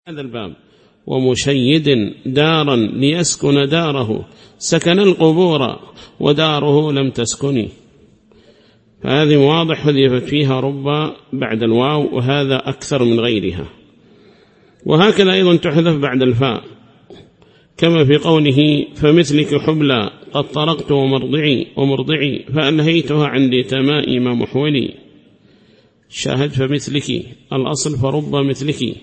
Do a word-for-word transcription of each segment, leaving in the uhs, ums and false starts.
هذا الباب. ومشيد دارا ليسكن داره سكن القبور وداره لم تسكني. فهذه واضح حذفت فيها رب بعد الواو، وهذا أكثر من غيرها. وهكذا أيضا تحذف بعد الفاء، كما في قوله فمثلك حبلى قد طرقت ومرضعي ومرضعي فألهيتها عندي تمائم محولي. شاهد فمثلك الأصل فرب مثلك،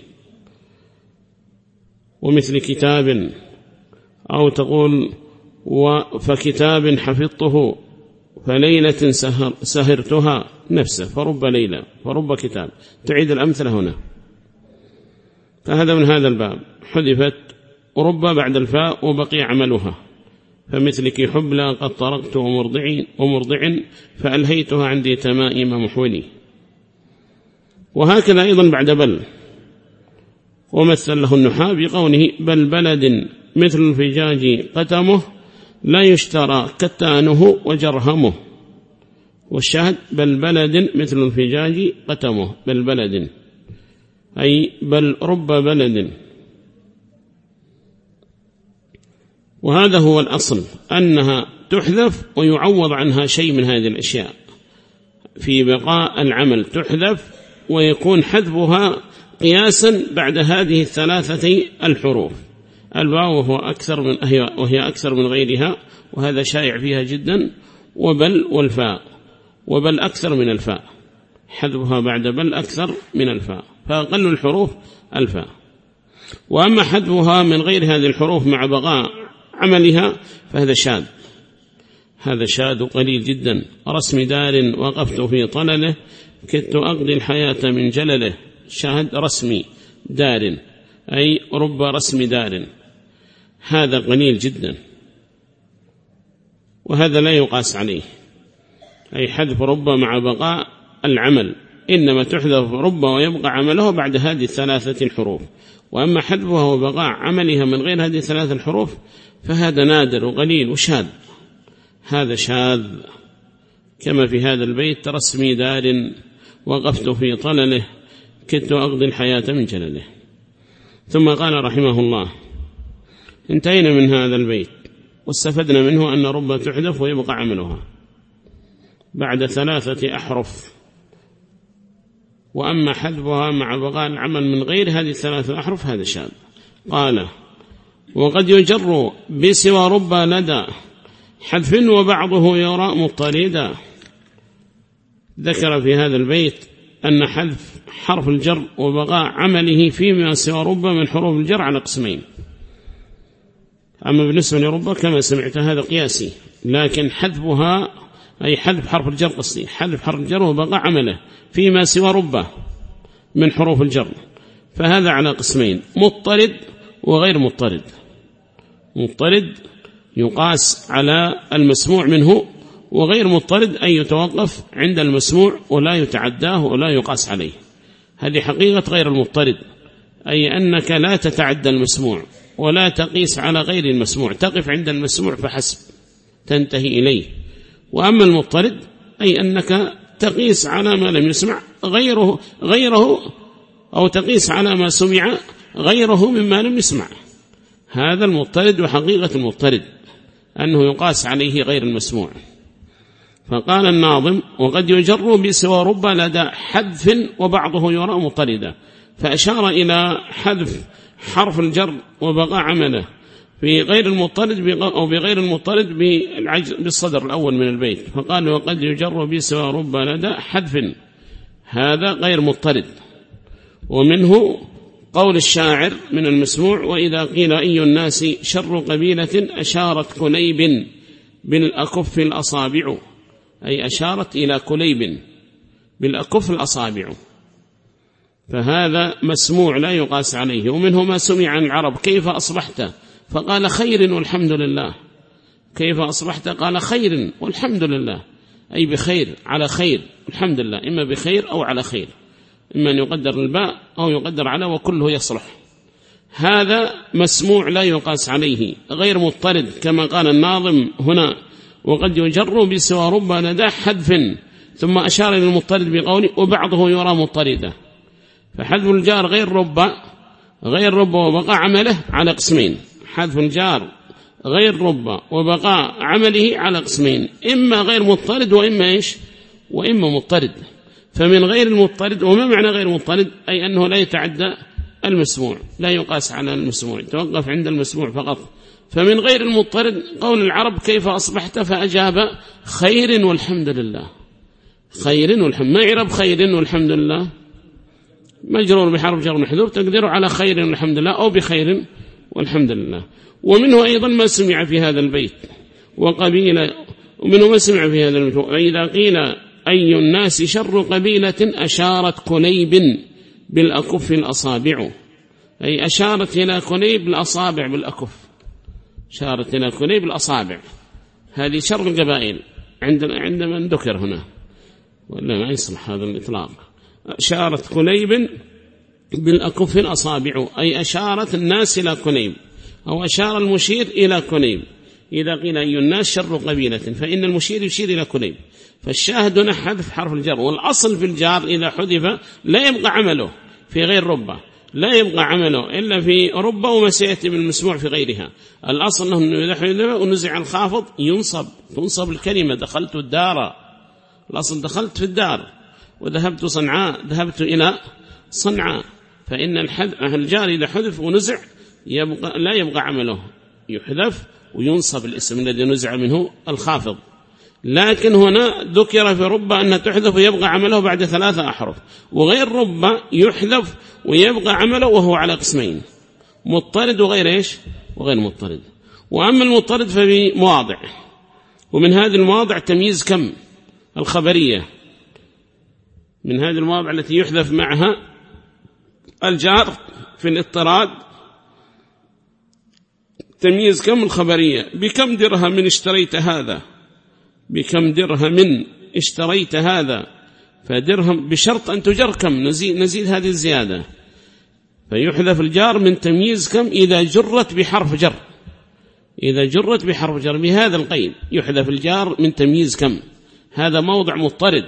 ومثل كتاب، أو تقول فكتاب حفظته فليلة سهر سهرتها نفسه فرب ليلة فرب كتاب. تعيد الأمثلة هنا. فهذا من هذا الباب حذفت رب بعد الفاء وبقي عملها. فمثلك حبلى قد طرقت ومرضع ومرضع فألهيتها عندي تمائم محولي. وهكذا أيضا بعد بل. ومثل له النحاة بقوله بل بلد مثل الفجاج قتمه لا يشترى كتانه وجرهمه. والشاهد بل بلد مثل الفجاج قتمه، بل بلد أي بل رب بلد. وهذا هو الأصل، أنها تحذف ويعوض عنها شيء من هذه الأشياء. في بقاء العمل تحذف ويكون حذفها قياسا بعد هذه الثلاثة الحروف. الواو وهو أكثر من وهي أكثر من غيرها، وهذا شائع فيها جدا. وبل والفاء، وبل أكثر من الفاء، حذفها بعد بل أكثر من الفاء، فأقل الحروف الفاء. وأما حذفها من غير هذه الحروف مع بقاء عملها فهذا شاذ، هذا شاذ قليل جدا. رسم دار وقفت في طلله كدت أقضي الحياة من جلله. شاهد رسم دار أي رب رسم دار، هذا قليل جدا، وهذا لا يقاس عليه. أي حذف رب مع بقاء العمل، إنما تحذف رب ويبقى عمله بعد هذه الثلاثة الحروف. وأما حذفها وبقاء عملها من غير هذه الثلاثة الحروف فهذا نادر وقليل وشاذ، هذا شاذ. كما في هذا البيت رسم دار وقفت في طلله كدت أقضي الحياة من جلله. ثم قال رحمه الله انتهينا من هذا البيت واستفدنا منه أن رب تحذف ويبقى عملها بعد ثلاثة أحرف. وأما حذفها مع بقاء العمل من غير هذه الثلاثة أحرف هذا شاذ. قال وقد يجر بسوى رب لدى حذف وبعضه يرى مضطردا. ذكر في هذا البيت أن حذف حرف الجر وبقاء عمله فيما سوى رب من حروف الجر على قسمين. أما بالنسبة لرب كما سمعت هذا قياسي، لكن حذفها أي حذف حرف الجر قصدي حذف حرف الجر وبقاء عمله فيما سوى رب من حروف الجر، فهذا على قسمين: مضطرد وغير مضطرد. مضطرد يقاس على المسموع منه، وغير مضطرد أن يتوقف عند المسموع ولا يتعداه ولا يقاس عليه. هذه حقيقة غير المضطرد، أي أنك لا تتعدى المسموع ولا تقيس على غير المسموع، تقف عند المسموع فحسب تنتهي إليه. وأما المضطرد أي أنك تقيس على ما لم يسمع غيره غيره أو تقيس على ما سمع غيره مما لم يسمع. هذا المضطرد، وحقيقة المضطرد أنه يقاس عليه غير المسموع. فقال الناظم وقد يجر بسوى رب لدى حذف وبعضه يرى مضطردا، فأشار إلى حذف حرف الجر وبقاء عمله في غير المضطرد أو بغير المضطرد بالصدر الأول من البيت. فقال وقد يجر بسوى رب لدى حذف، هذا غير مضطرد. ومنه قول الشاعر من المسموع وإذا قيل أي الناس شر قبيلة أشارت كليب بالأكف الأصابع، أي أشارت إلى كليب بالأكف الأصابع، فهذا مسموع لا يقاس عليه. ومنه ما سمع عن العرب كيف أصبحت فقال خير والحمد لله. كيف أصبحت قال خير والحمد لله، أي بخير على خير الحمد لله، إما بخير أو على خير، إما أن يقدر الباء أو يقدر على، وكله يصلح. هذا مسموع لا يقاس عليه غير مضطرد، كما قال الناظم هنا وقد يجر بسوى رب لدى حذف، ثم أشار إلى المضطرد بقوله وبعضه يرى مضطردا. فحذف الجار غير رب غير رب وبقاء عمله على قسمين. حذف الجار غير رب وبقاء عمله على قسمين، إما غير مضطرد وإما إيش وإما مضطرد. فمن غير المضطرد، وما معنى غير مضطرد؟ أي أنه لا يتعدى المسموع، لا يقاس على المسموع، توقف عند المسموع فقط. فمن غير المضطرد قول العرب كيف أصبحت، فأجاب خير والحمد لله. خير والحمد، ما يعرب خير والحمد لله مجرور بحرف جر محذوف تقدره على خير والحمد لله أو بخير والحمد لله. ومنه أيضا ما سمع في هذا البيت وقبيلة، ومنه ما سمع في هذا البيت وإذا قيل أي الناس شر قبيلة أشارت كليب بالأكف الأصابع، أي أشارت إلى كليب الأصابع بالأكف، أشارت إلى كليب الأصابع، هذه شر القبائل عندنا عندما ذكر هنا، ولا ما يصلح هذا الإطلاق. أشارت كليب بالأكف الأصابع، أي أشارت الناس إلى كليب، أو أشار المشير إلى كليب. إذا قيل أي الناس شر قبيلة فإن المشير يشير إلى كليب. فالشاهد هنا حذف حرف الجر، والأصل في الجار إذا حذف لا يبقى عمله في غير ربه، لا يبقى عمله إلا في ربه وما سيأتي بالمسموع في غيرها. الأصل أنه إذا حذف ونزع الخافض ينصب، تنصب الكلمة دخلت الدار، الأصل دخلت في الدار، وذهبت صنعاء ذهبت إلى صنعاء. فإن الجار إذا حذف ونزع يبقى لا يبقى عمله، يحذف وينصب الاسم الذي نزع منه الخافض. لكن هنا ذكر في رب أن تحذف ويبقى عمله بعد ثلاثة أحرف، وغير رب يحذف ويبقى عمله وهو على قسمين، مضطرد وغير إيش وغير مضطرد. وأما المضطرد فبمواضع، ومن هذه المواضع تمييز كم الخبرية، من هذه المواضع التي يحذف معها الجار في الاضطراد تمييز كم الخبرية. بكم درهم اشتريت هذا، بكم درهم اشتريت هذا، فدرهم بشرط أن تجر كم، نزيد, نزيد هذه الزيادة. فيحذف الجار من تمييز كم إذا جرت بحرف جر، إذا جرت بحرف جر بهذا القيد يحذف الجار من تمييز كم. هذا موضع مضطرد،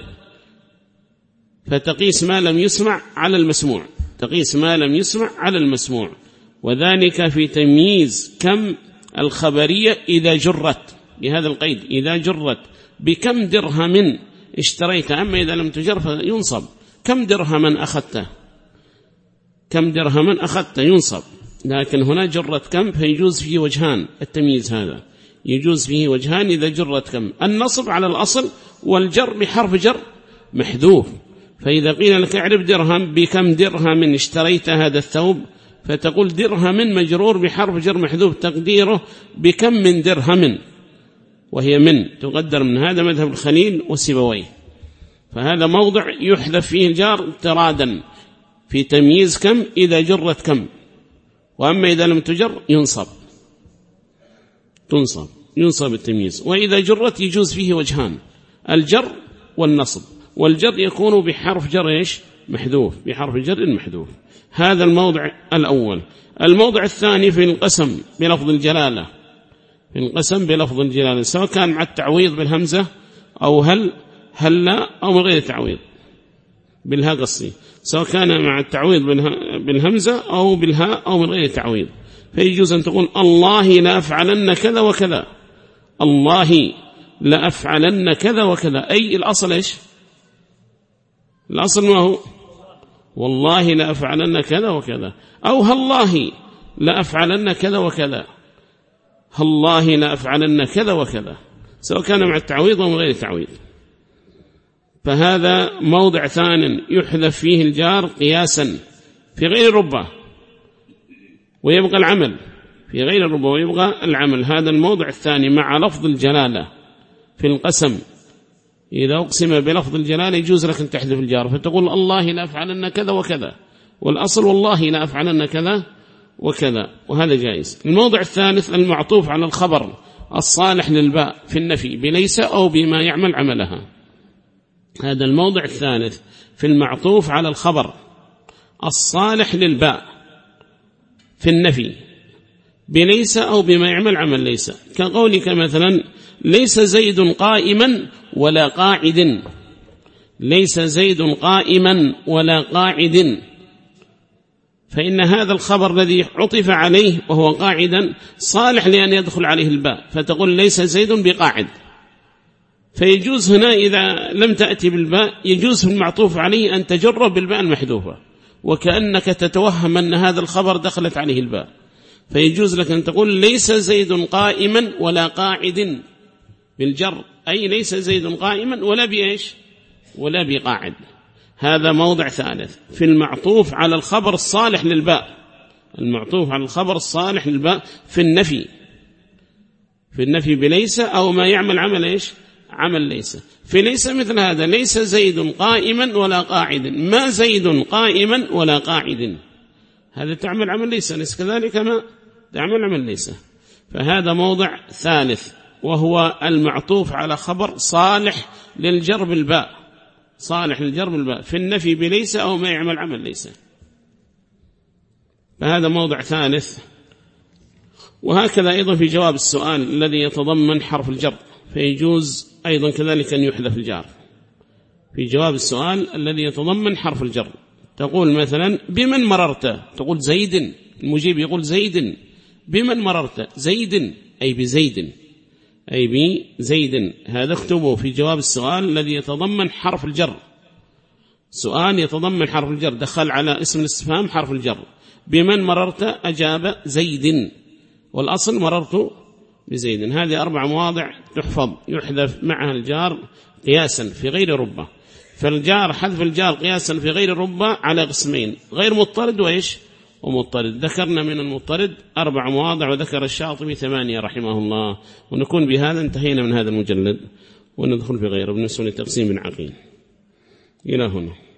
فتقيس ما لم يسمع على المسموع، تقيس ما لم يسمع على المسموع، وذلك في تمييز كم الخبرية إذا جرت بهذا القيد، إذا جرت بكم درهم اشتريت. أما إذا لم تجر فينصب كم درهما أخذته، كم درهما أخذت ينصب. لكن هنا جرت كم فيجوز فيه وجهان، التمييز هذا يجوز فيه وجهان إذا جرت كم، النصب على الأصل والجر بحرف جر محذوف. فإذا قيل لك اعرف درهم بكم درهم اشتريت هذا الثوب، فتقول درهم مجرور بحرف جر محذوف تقديره بكم من درهم، وهي من تقدر من. هذا مذهب الخليل وسيبويه. فهذا موضع يحذف فيه الجار اضطرادا في تمييز كم إذا جرت كم. وأما إذا لم تجر ينصب، تنصب ينصب التمييز. وإذا جرت يجوز فيه وجهان، الجر والنصب، والجر يكون بحرف جر إيش محذوف، بحرف جر محذوف. هذا الموضع الأول. الموضع الثاني في القسم بلفظ الجلالة، في القسم بلفظ الجلالة سواء كان مع التعويض بالهمزة أو هل هلا أو من غير تعويض بالها قصي، سواء كان مع التعويض بالهمزة أو بالها أو من غير تعويض. فيجوز أن تقول الله لا أفعلن كذا وكذا، الله لا أفعلن كذا وكذا، أي الأصل إيش الأصل ما هو والله لا أفعلن كذا وكذا، أو هالله لا أفعلن كذا وكذا، هالله لا أفعلن كذا وكذا، سواء كان مع التعويض أو من غير تعويض. فهذا موضع ثاني يحذف فيه الجار قياسا في غير ربه ويبقى العمل، في غير الربا ويبقى العمل. هذا الموضع الثاني مع لفظ الجلالة في القسم. إذا أقسم بلفظ الجلالة يجوز لك أن تحذف الجار، فتقول الله لا أفعلن كذا وكذا، والأصل والله لا أفعلن كذا وكذا، وهذا جائز. الموضع الثالث المعطوف على الخبر الصالح للباء في النفي بليس أو بما يعمل عملها. هذا الموضع الثالث في المعطوف على الخبر الصالح للباء في النفي بليس أو بما يعمل عمل ليس، كقولك مثلا ليس زيد قائما ولا قاعد، ليس زيد قائما ولا قاعد، فإن هذا الخبر الذي عطف عليه وهو قاعدا صالح لأن يدخل عليه الباء، فتقول ليس زيد بقاعد، فيجوز هنا إذا لم تأتي بالباء يجوز في المعطوف عليه أن تجر بالباء المحذوفة، وكأنك تتوهم أن هذا الخبر دخلت عليه الباء، فيجوز لك أن تقول ليس زيد قائما ولا قاعد بالجر، أي ليس زيد قائما ولا بإيش ولا بقاعد. هذا موضع ثالث في المعطوف على الخبر الصالح للباء، المعطوف على الخبر الصالح للباء في النفي، في النفي بليس أو ما يعمل عمل إيش عمل ليس. في ليس مثل هذا ليس زيد قائما ولا قاعد، ما زيد قائما ولا قاعد، هذا تعمل عمل ليس، ليس كذلك ما تعمل عمل ليس. فهذا موضع ثالث وهو المعطوف على خبر صالح للجر بالباء، صالح للجر بالباء في النفي بليس أو ما يعمل عمل ليس. فهذا موضع ثالث. وهكذا أيضا في جواب السؤال الذي يتضمن حرف الجر، فيجوز أيضا كذلك أن يحذف الجار في جواب السؤال الذي يتضمن حرف الجر. تقول مثلا بمن مررت، تقول زيد، المجيب يقول زيد، بمن مررت زيد أي بزيد، أي بزيد. هذا اكتبه في جواب السؤال الذي يتضمن حرف الجر، سؤال يتضمن حرف الجر دخل على اسم الاستفهام حرف الجر. بمن مررت أجاب زيد، والأصل مررت بزيد. هذه أربع مواضع تحفظ يحذف معها الجار قياسا في غير ربة. فالجار حذف الجار قياسا في غير ربة على قسمين، غير مضطرد وإيش ومضطرد. ذكرنا من المضطرد أربع مواضع، وذكر الشاطبي ثمانية رحمه الله. ونكون بهذا انتهينا من هذا المجلد، وندخل في غيره بالنسبة لتقسيم بن عقيل. إلى هنا.